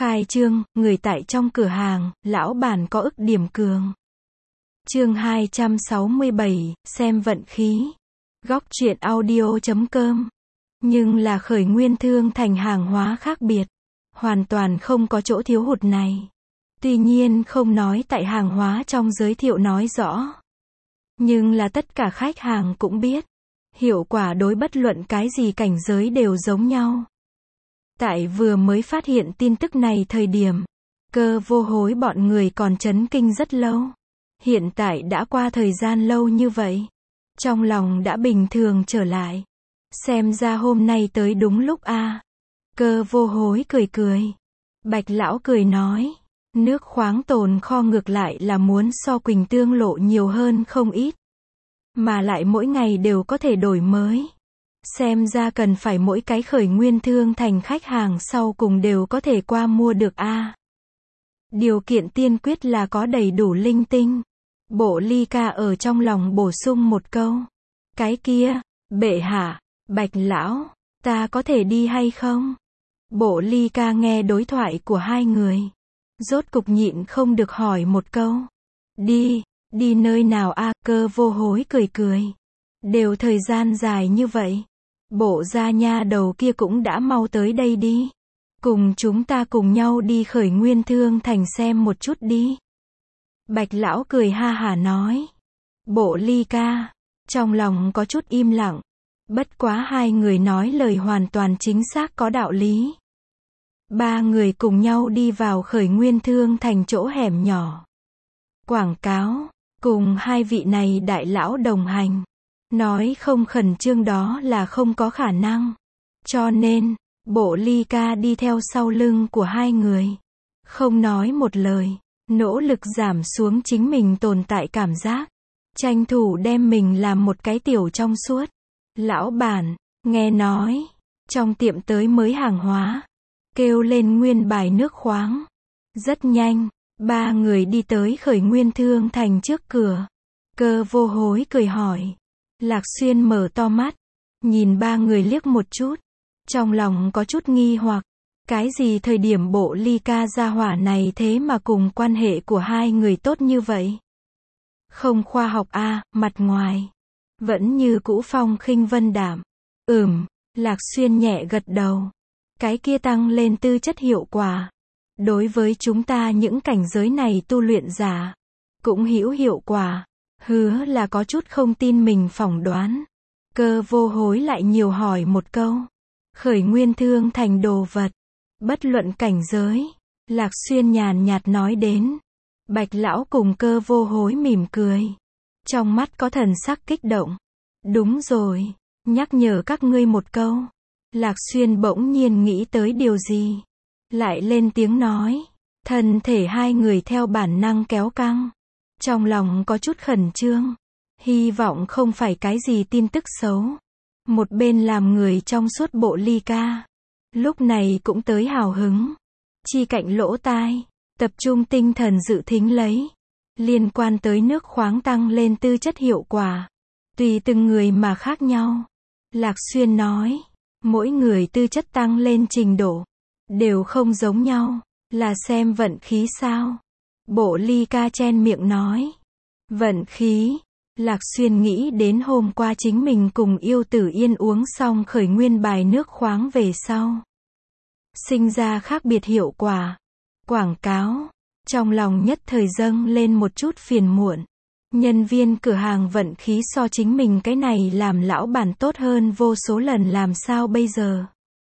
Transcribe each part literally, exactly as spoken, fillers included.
Khai trương, người tại trong cửa hàng, lão bản có ức điểm cường. Chương hai trăm sáu mươi bảy, xem vận khí. Góc truyện audio chấm com. Nhưng là khởi nguyên thương thành hàng hóa khác biệt. Hoàn toàn không có chỗ thiếu hụt này. Tuy nhiên không nói tại hàng hóa trong giới thiệu nói rõ. Nhưng là tất cả khách hàng cũng biết. Hiệu quả đối bất luận cái gì cảnh giới đều giống nhau. Tại vừa mới phát hiện tin tức này thời điểm, Cơ Vô Hối bọn người còn chấn kinh rất lâu. Hiện tại đã qua thời gian lâu như vậy. Trong lòng đã bình thường trở lại. Xem ra hôm nay tới đúng lúc a. À. Cơ Vô Hối cười cười. Bạch lão cười nói. Nước khoáng tồn kho ngược lại là muốn so Quỳnh Tương lộ nhiều hơn không ít. Mà lại mỗi ngày đều có thể đổi mới. Xem ra cần phải mỗi cái khởi nguyên thương thành khách hàng sau cùng đều có thể qua mua được a. À. Điều kiện tiên quyết là có đầy đủ linh tinh. Bộ Ly Ca ở trong lòng bổ sung một câu. Cái kia, bệ hạ, Bạch lão, ta có thể đi hay không? Bộ Ly Ca nghe đối thoại của hai người. Rốt cục nhịn không được hỏi một câu. Đi, đi nơi nào a? À? Cơ Vô Hối cười cười. Đều thời gian dài như vậy. Bộ gia nha đầu kia cũng đã mau tới đây đi. Cùng chúng ta cùng nhau đi khởi nguyên thương thành xem một chút đi. Bạch lão cười ha hả nói. Bộ Ly Ca, trong lòng có chút im lặng. Bất quá hai người nói lời hoàn toàn chính xác có đạo lý. Ba người cùng nhau đi vào khởi nguyên thương thành chỗ hẻm nhỏ. Quảng cáo, cùng hai vị này đại lão đồng hành. Nói không khẩn trương đó là không có khả năng. Cho nên, Bộ Ly Ca đi theo sau lưng của hai người. Không nói một lời, nỗ lực giảm xuống chính mình tồn tại cảm giác. Tranh thủ đem mình làm một cái tiểu trong suốt. Lão bản, nghe nói, trong tiệm tới mới hàng hóa. Kêu lên nguyên bài nước khoáng. Rất nhanh, ba người đi tới khởi nguyên thương thành trước cửa. Cơ Vô Hối cười hỏi. Lạc Xuyên mở to mắt, nhìn ba người liếc một chút, trong lòng có chút nghi hoặc, cái gì thời điểm Bộ Ly Ca gia hỏa này thế mà cùng quan hệ của hai người tốt như vậy? Không khoa học a, à, mặt ngoài vẫn như cũ phong khinh vân đạm. Ừm, Lạc Xuyên nhẹ gật đầu. Cái kia tăng lên tư chất hiệu quả, đối với chúng ta những cảnh giới này tu luyện giả, cũng hữu hiệu quả. Hứa là có chút không tin mình phỏng đoán. Cơ Vô Hối lại nhiều hỏi một câu. Khởi nguyên thương thành đồ vật, bất luận cảnh giới. Lạc Xuyên nhàn nhạt nói đến. Bạch lão cùng Cơ Vô Hối mỉm cười. Trong mắt có thần sắc kích động. Đúng rồi, nhắc nhở các ngươi một câu. Lạc Xuyên bỗng nhiên nghĩ tới điều gì. Lại lên tiếng nói. Thân thể hai người theo bản năng kéo căng. Trong lòng có chút khẩn trương. Hy vọng không phải cái gì tin tức xấu. Một bên làm người trong suốt Bộ Ly Ca. Lúc này cũng tới hào hứng. Chi cạnh lỗ tai. Tập trung tinh thần dự thính lấy. Liên quan tới nước khoáng tăng lên tư chất hiệu quả. Tùy từng người mà khác nhau. Lạc Xuyên nói. Mỗi người tư chất tăng lên trình độ. Đều không giống nhau. Là xem vận khí sao? Bộ Ly Ca chen miệng nói. Vận khí. Lạc Xuyên nghĩ đến hôm qua chính mình cùng Yêu Tử Yên uống xong khởi nguyên bài nước khoáng về sau. Sinh ra khác biệt hiệu quả. Quảng cáo. Trong lòng nhất thời dâng lên một chút phiền muộn. Nhân viên cửa hàng vận khí so chính mình cái này làm lão bản tốt hơn vô số lần làm sao bây giờ.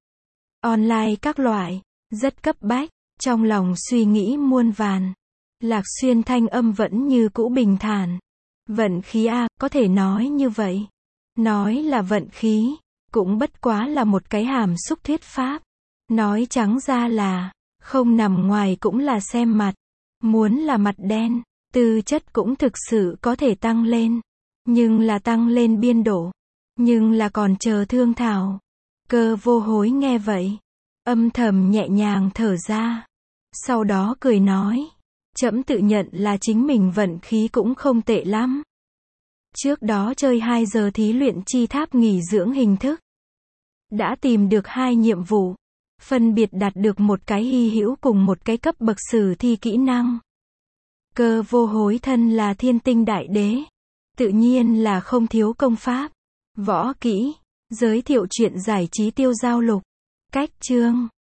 Online các loại. Rất cấp bách. Trong lòng suy nghĩ muôn vàn. Lạc Xuyên thanh âm vẫn như cũ bình thản. Vận khí a, à, có thể nói như vậy. Nói là vận khí, cũng bất quá là một cái hàm xúc thuyết pháp. Nói trắng ra là, không nằm ngoài cũng là xem mặt. Muốn là mặt đen, tư chất cũng thực sự có thể tăng lên. Nhưng là tăng lên biên độ. Nhưng là còn chờ thương thảo. Cơ Vô Hối nghe vậy. Âm thầm nhẹ nhàng thở ra. Sau đó cười nói. Trẫm tự nhận là chính mình vận khí cũng không tệ lắm. Trước đó chơi hai giờ thí luyện chi tháp nghỉ dưỡng hình thức. Đã tìm được hai nhiệm vụ. Phân biệt đạt được một cái hy hữu cùng một cái cấp bậc sử thi kỹ năng. Cơ vô hối thân là thiên tinh đại đế. Tự nhiên là không thiếu công pháp. Võ kỹ. Giới thiệu chuyện giải trí tiêu giao lục. Cách chương.